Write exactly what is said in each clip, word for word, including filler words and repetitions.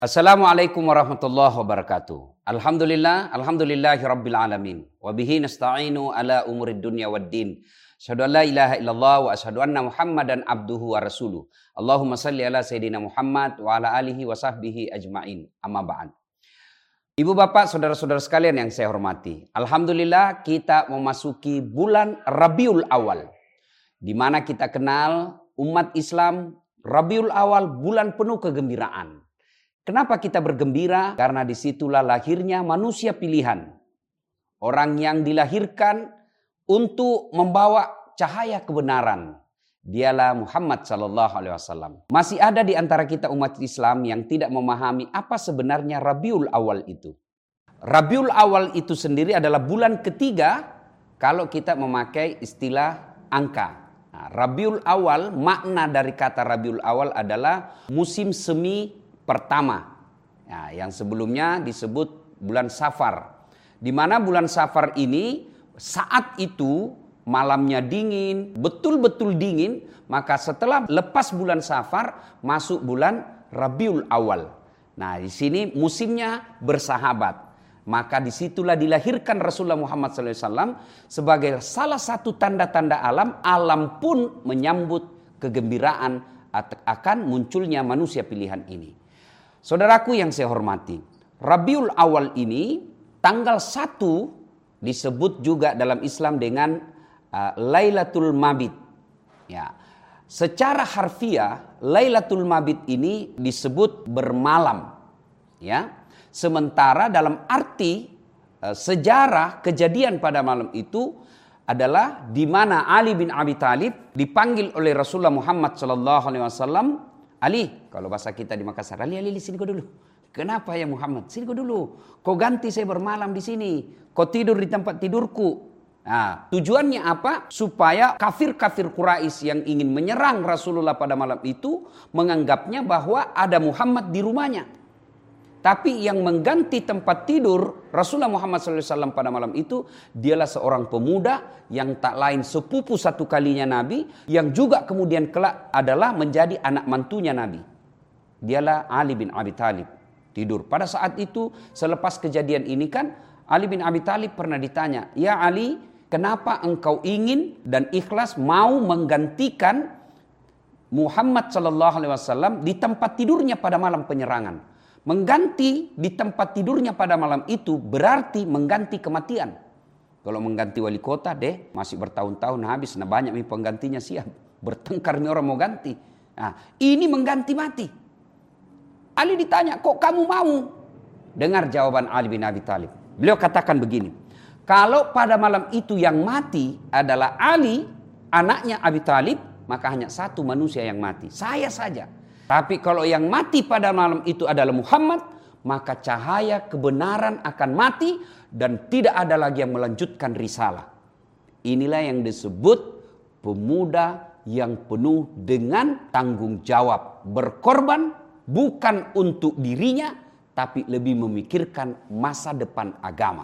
Assalamualaikum warahmatullahi wabarakatuh. Alhamdulillah, alhamdulillahi rabbil alamin. Wa bihi nasta'inu ala umurid dunya waddin. Asyhadu an la ilaha illallah wa asyhadu anna Muhammadan abduhu wa rasuluh. Allahumma salli ala sayyidina Muhammad wa ala alihi wa sahbihi ajma'in. Amma ba'd. Ibu bapak, saudara-saudara sekalian yang saya hormati. Alhamdulillah kita memasuki bulan Rabiul Awal. Di mana kita kenal umat Islam Rabiul Awal bulan penuh kegembiraan. Kenapa kita bergembira? Karena disitulah lahirnya manusia pilihan. Orang yang dilahirkan untuk membawa cahaya kebenaran. Dialah Muhammad sallallahu alaihi wasallam. Masih ada di antara kita umat Islam yang tidak memahami apa sebenarnya Rabiul Awal itu. Rabiul Awal itu sendiri adalah bulan ketiga kalau kita memakai istilah angka. Nah, Rabiul Awal, makna dari kata Rabiul Awal adalah musim semi pertama, ya, yang sebelumnya disebut bulan Safar. Di mana bulan Safar ini saat itu malamnya dingin, betul-betul dingin. Maka setelah lepas bulan Safar masuk bulan Rabiul Awal. Nah, di sini musimnya bersahabat. Maka disitulah dilahirkan Rasulullah Muhammad sallallahu alaihi wasallam sebagai salah satu tanda-tanda alam. Alam pun menyambut kegembiraan akan munculnya manusia pilihan ini. Saudaraku yang saya hormati, Rabiul Awal ini tanggal satu disebut juga dalam Islam dengan uh, Lailatul Mabit. Ya. Secara harfiah Lailatul Mabit ini disebut bermalam. Ya. Sementara dalam arti uh, sejarah kejadian pada malam itu adalah di mana Ali bin Abi Thalib dipanggil oleh Rasulullah Muhammad sallallahu alaihi wasallam. Ali, kalau bahasa kita di Makassar, Ali, Ali, sini kau dulu. Kenapa ya Muhammad? Sini kau dulu. Kau ganti saya bermalam di sini. Kau tidur di tempat tidurku. Nah, tujuannya apa? Supaya kafir-kafir Quraisy yang ingin menyerang Rasulullah pada malam itu menganggapnya bahwa ada Muhammad di rumahnya. Tapi yang mengganti tempat tidur Rasulullah Muhammad sallallahu alaihi wasallam pada malam itu, dialah seorang pemuda yang tak lain sepupu satu kalinya Nabi, yang juga kemudian kelak adalah menjadi anak mantunya Nabi. Dialah Ali bin Abi Thalib tidur. Pada saat itu selepas kejadian ini kan Ali bin Abi Thalib pernah ditanya, "Ya Ali, kenapa engkau ingin dan ikhlas mau menggantikan Muhammad sallallahu alaihi wasallam di tempat tidurnya pada malam penyerangan?" Mengganti di tempat tidurnya pada malam itu berarti mengganti kematian. Kalau mengganti wali kota deh masih bertahun-tahun habis. Nah, banyak nih penggantinya siap. Bertengkar nih orang mau ganti. Nah, ini mengganti mati. Ali ditanya, kok kamu mau? Dengar jawaban Ali bin Abi Thalib. Beliau katakan begini. Kalau pada malam itu yang mati adalah Ali, anaknya Abi Thalib, maka hanya satu manusia yang mati. Saya saja. Tapi kalau yang mati pada malam itu adalah Muhammad, maka cahaya kebenaran akan mati dan tidak ada lagi yang melanjutkan risalah. Inilah yang disebut pemuda yang penuh dengan tanggung jawab. Berkorban bukan untuk dirinya, tapi lebih memikirkan masa depan agama.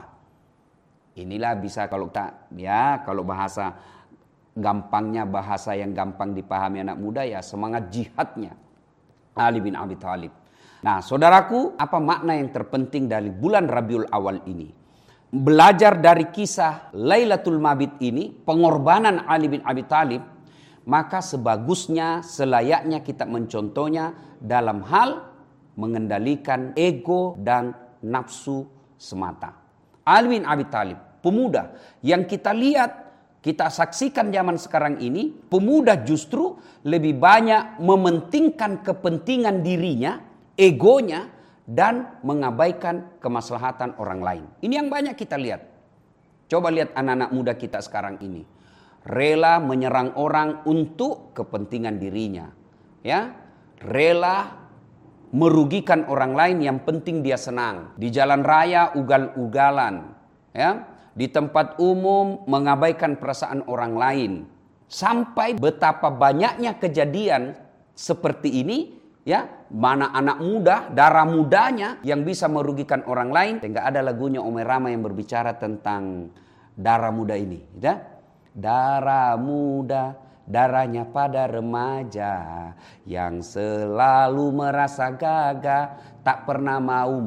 Inilah bisa kalau tak, ya kalau bahasa gampangnya, bahasa yang gampang dipahami anak muda, ya semangat jihadnya Ali bin Abi Thalib. Nah, saudaraku, apa makna yang terpenting dari bulan Rabiul Awal ini? Belajar dari kisah Lailatul Mabit ini, pengorbanan Ali bin Abi Thalib, maka sebagusnya, selayaknya kita mencontohnya dalam hal mengendalikan ego dan nafsu semata. Ali bin Abi Thalib, pemuda yang kita lihat, kita saksikan zaman sekarang ini, pemuda justru lebih banyak mementingkan kepentingan dirinya, egonya, dan mengabaikan kemaslahatan orang lain. Ini yang banyak kita lihat. Coba lihat anak-anak muda kita sekarang ini. Rela menyerang orang untuk kepentingan dirinya. Ya, rela merugikan orang lain yang penting dia senang. Di jalan raya ugal-ugalan. Ya. Di tempat umum mengabaikan perasaan orang lain. Sampai betapa banyaknya kejadian seperti ini, ya, mana anak muda, darah mudanya yang bisa merugikan orang lain. Sehingga ada lagunya Omay Rama yang berbicara tentang darah muda ini, ya. Darah muda darahnya pada remaja yang selalu merasa gagah, tak pernah mau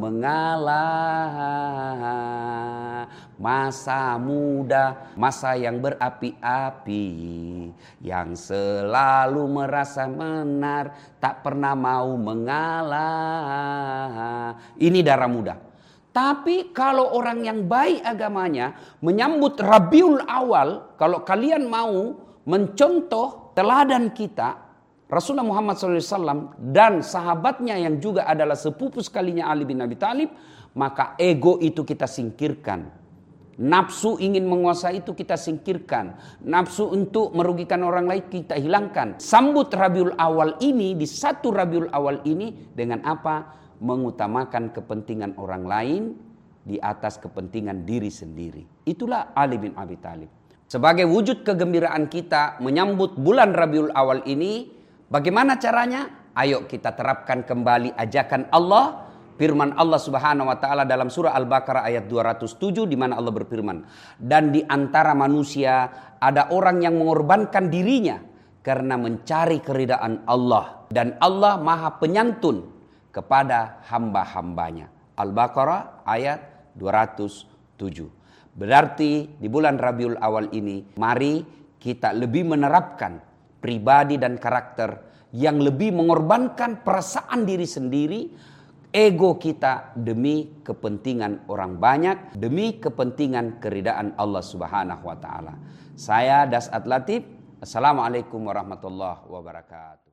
mengalah. Masa muda, masa yang berapi-api, yang selalu merasa benar, tak pernah mau mengalah. Ini darah muda. Tapi kalau orang yang baik agamanya menyambut Rabiul Awal, kalau kalian mau mencontoh teladan kita, Rasulullah Muhammad shallallahu alaihi wasallam dan sahabatnya yang juga adalah sepupu sekalinya Ali bin Abi Thalib, maka ego itu kita singkirkan. Nafsu ingin menguasai itu kita singkirkan. Nafsu untuk merugikan orang lain kita hilangkan. Sambut Rabiul Awal ini, di satu Rabiul Awal ini dengan apa? Mengutamakan kepentingan orang lain di atas kepentingan diri sendiri. Itulah Ali bin Abi Thalib. Sebagai wujud kegembiraan kita menyambut bulan Rabiul Awal ini, bagaimana caranya? Ayo kita terapkan kembali ajakan Allah, firman Allah Subhanahu wa taala dalam surah Al-Baqarah ayat dua ratus tujuh di mana Allah berfirman, "Dan di antara manusia ada orang yang mengorbankan dirinya karena mencari keridaan Allah, dan Allah Maha Penyantun kepada hamba-hambanya." Al-Baqarah ayat dua ratus tujuh. Berarti di bulan Rabiul Awal ini mari kita lebih menerapkan pribadi dan karakter yang lebih mengorbankan perasaan diri sendiri, ego kita demi kepentingan orang banyak, demi kepentingan keridaan Allah Subhanahu wa taala. Saya Dasat Latif. Assalamualaikum warahmatullahi wabarakatuh.